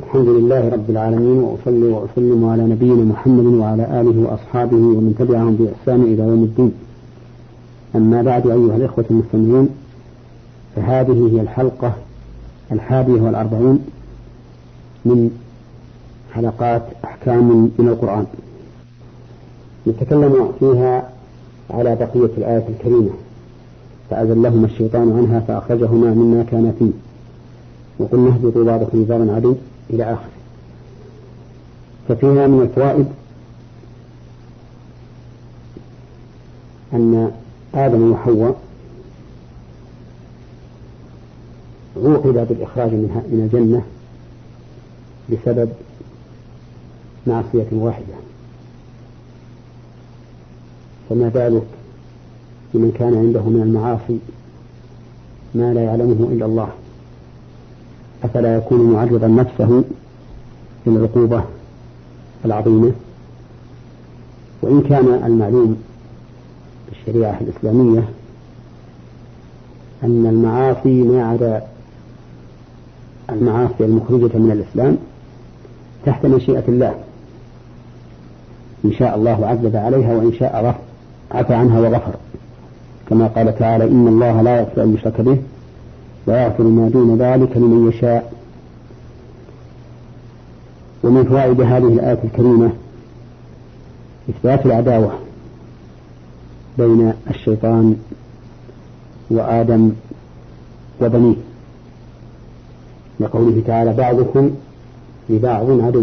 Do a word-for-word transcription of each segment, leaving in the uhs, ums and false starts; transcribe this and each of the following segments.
الحمد لله رب العالمين، وأصلي وأسلم على نبينا محمد وعلى آله وأصحابه ومن تبعهم بإحسان إلى يوم الدين. أما بعد، أيها الإخوة المستمعون، فهذه هي الحلقة الحادية والأربعين من حلقات أحكام من القرآن، نتكلم فيها على بقية الآية الكريمة: فأزلهما الشيطان عنها فأخرجهما مما كان فيه وقلنا اهبطوا بعضكم لبعض عدو إلى آخره. ففيها من الفوائد أن آدم وحواء عوقب بالإخراج من الجنة بسبب معصية واحدة، فما بالك بمن كان عنده من المعاصي ما لا يعلمه إلا الله؟ أفلا يكون معرضا نفسه للعقوبة العظيمة؟ وإن كان المعلوم بالشريعة الإسلامية أن المعاصي ما عدا المعاصي المخرجة من الإسلام تحت مشيئة الله، إن شاء الله عذب عليها وإن شاء عفى عنها وغفر، كما قال تعالى: إن الله لا يغفر أن يشرك به ويغفر ما دون ذلك لمن يشاء. ومن فوائد هذه الآية الكريمة إثبات العداوة بين الشيطان وآدم وبنيه، لقوله تعالى: بعضكم لبعض عدو.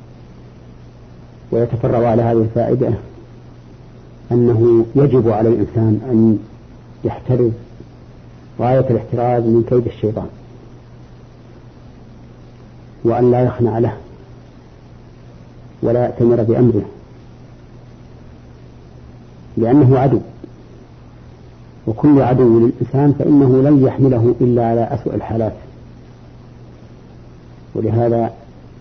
ويتفرع على هذه الفائدة أنه يجب على الإنسان أن يحترز غاية الاحتراز من كيد الشيطان، وأن لا يخنع له ولا يأتمر بأمره، لأنه عدو، وكل عدو للإنسان فإنه لن يحمله إلا على أسوأ الحالات. ولهذا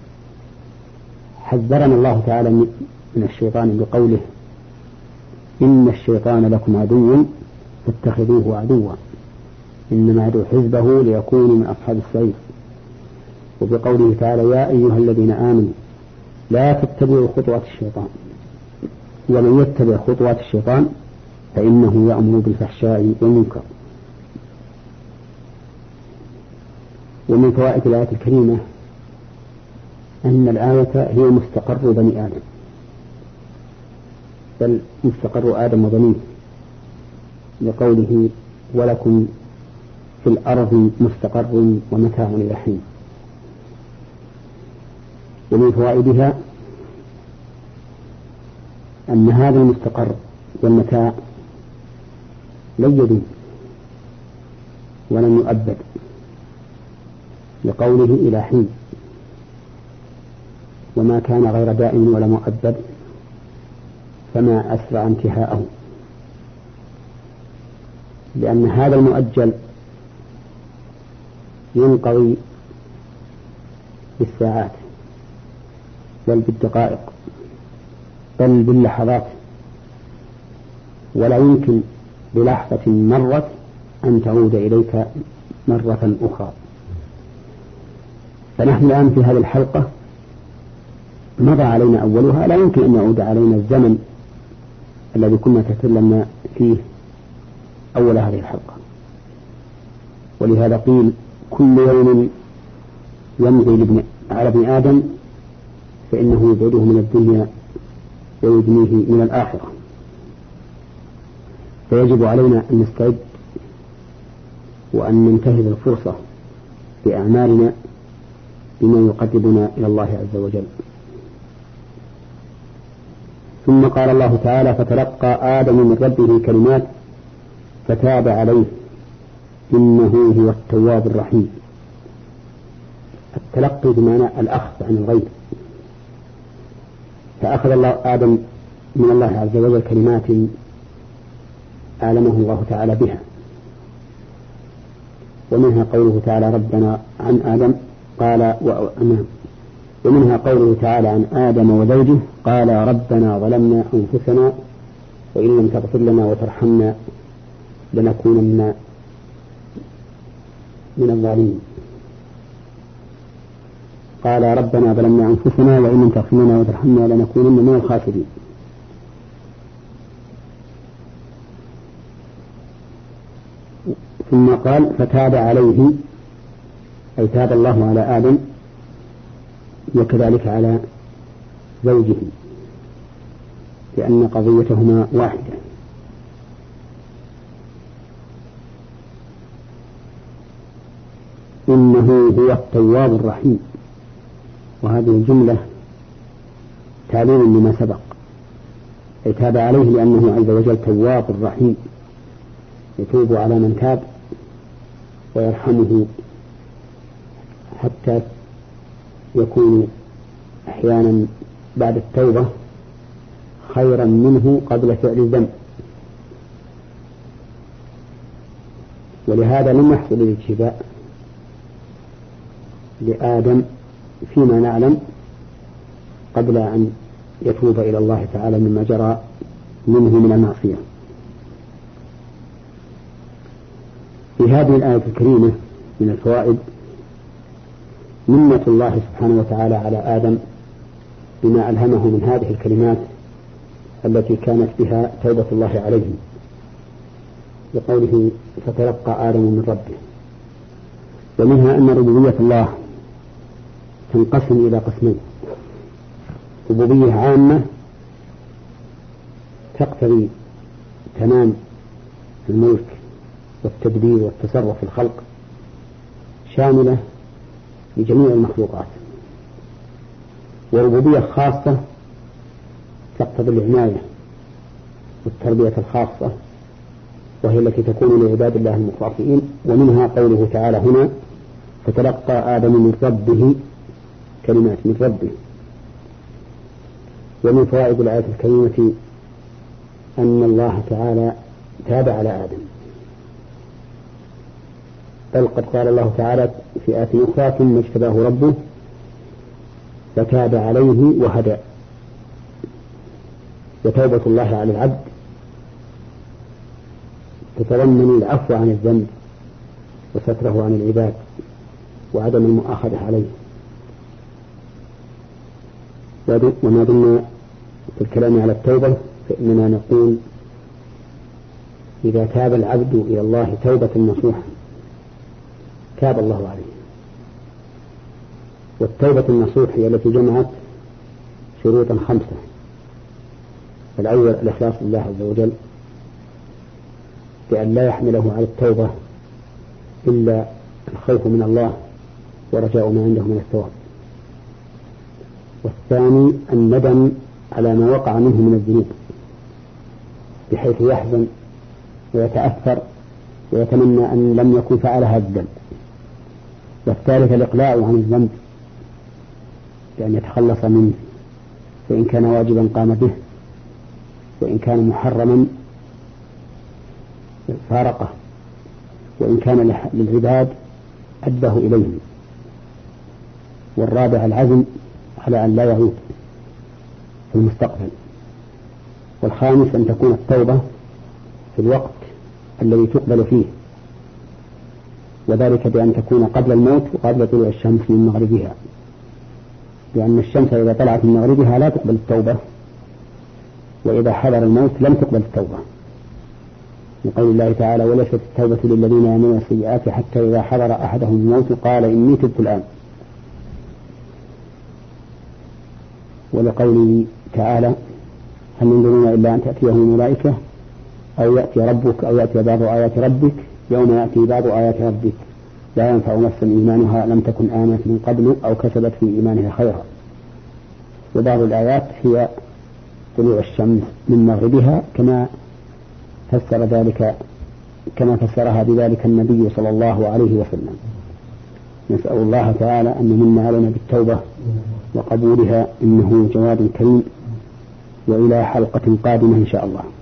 حذرنا الله تعالى من الشيطان بقوله: إن الشيطان لكم عدو فاتخذوه عدوا إنما يدعو حزبه ليكونوا من أصحاب السعير. وبقوله تعالى: يا أيها الذين آمنوا لا تتبعوا خطوات الشيطان ومن يتبع خطوات الشيطان فإنه يأمر بالفحشاء والمنكر. ومن فوائد الآية الكريمة أن الآية هي مستقر بني آدم، بل مستقر آدم وبنيه، لقوله: ولكم في الأرض مستقر ومتاع إلى حين. ومن فوائدها أن هذا المستقر والمتاع لن يدوم ولن يؤبد، لقوله: إلى حين، وما كان غير دائم ولا مؤبد فما أسرع انتهاءه، لأن هذا المؤجل ينقضي بالساعات بل بالدقائق بل باللحظات، ولا يمكن بلحظة مرت أن تعود إليك مرة أخرى. فنحن الآن في هذه الحلقة مضى علينا أولها، لا يمكن أن يعود علينا الزمن الذي كنا تكلمنا فيه أول هذه الحلقة. ولهذا قيل: كل يوم يمضي على ابن آدم فإنه يبعده من الدنيا ويدنيه من الآخرة. فيجب علينا أن نستعد وأن ننتهز الفرصة بأعمالنا بما يقربنا إلى الله عز وجل. ثم قال الله تعالى: فتلقى آدم من ربه كلمات فتاب عليه إنه هو التواب الرحيم. التلقي بمعنى الأخذ عن الغير، فأخذ الله آدم من الله عز وجل كلمات أعلمه الله تعالى بها، ومنها قوله تعالى: ربنا عن آدم قال وأمام، ومنها قوله تعالى عن آدم وزوجه قال: ربنا ظلمنا أنفسنا وإن لم تغفر لنا وترحمنا لنكونن من الظالمين. قال ربنا ظلمنا أنفسنا وإن لم تغفر لنا وترحمنا لنكونن من الخاسرين. ثم قال فتاب عليه، أي تاب الله على آدم وكذلك على زوجه، لأن قضيتهما واحدة. إنه هو التواب الرحيم، وهذه الجملة تعليل لما سبق، أي تاب عليه لأنه عز وجل تواب رحيم، يتوب على من تاب ويرحمه، حتى يكون أحيانا بعد التوبة خيرا منه قبل فعل الذنب. ولهذا لم يحصل الاجتباء لآدم فيما نعلم قبل أن يتوب إلى الله تعالى مما جرى منه من المعصية. في هذه الآية الكريمة من الفوائد منة الله سبحانه وتعالى على آدم بما ألهمه من هذه الكلمات التي كانت بها توبة الله عليه، بقوله فتلقى آدم من ربه. ومنها أن ربوبية الله تنقسم إلى قسمين: ربوبية عامة تقتضي تمام الملك والتدبير والتصرف في الخلق، شاملة لجميع المخلوقات. وربوبية خاصة تقتضي العناية والتربية الخاصة، وهي التي تكون لعباد الله المخلصين. ومنها قوله تعالى هنا فتلقى آدم من ربه كلمات من ربه. ومن فوائد الآية الكريمة أن الله تعالى تاب على آدم، بل قد قال الله تعالى في آية أخرى ثم اجتباه ربه فتاب عليه وهدى. وتوبة الله على العبد تتضمن العفو عن الذنب وستره عن العباد وعدم المؤاخذة عليه. وما دمنا في الكلام على التوبة فإننا نقول إذا تاب العبد إلى الله توبة نصوحا تاب الله عليه. والتوبة النصوح هي التي جمعت شروطا خمسة: الأول الإخلاص لله عز وجل، بأن لا يحمله على التوبة إلا الخوف من الله ورجاء ما عنده من الثواب. والثاني الندم على ما وقع منه من الذنوب بحيث يحزن ويتأثر ويتمنى أن لم يكن فعل هذا الذنب. والثالث الإقلاع عن الذنب بأن يتخلص منه، فإن كان واجبا قام به، وإن كان محرما فارقه، وإن كان للعباد أدبه إليهم. والرابع العزم على أن لا يعود في المستقبل. والخامس أن تكون التوبة في الوقت الذي تقبل فيه، وذلك بأن تكون قبل الموت وقبل طلوع الشمس من مغربها، لأن الشمس إذا طلعت من مغربها لا تقبل التوبة، وإذا حضر الموت لم تقبل التوبة، لقول الله تعالى وليست التوبة للذين يعملون السيئات حتى إذا حضر أحدهم الموت قال إني تبت الآن. ولقوله تعالى هل ينظرون إلا أن تأتيهم الملائكة أو يأتي ربك أو يأتي بعض آيات ربك يوم يأتي بعض آيات ربك لا ينفع نفسا إيمانها لم تكن آمنت من قبل أو كسبت في إيمانها خيرا. وبعض الآيات هي طلوع الشمس من مغربها كما فسر ذلك كما فسرها بذلك النبي صلى الله عليه وسلم. نسأل الله تعالى أن يمن علينا بالتوبة وقبولها إنه جواد كريم. وإلى حلقة قادمة إن شاء الله.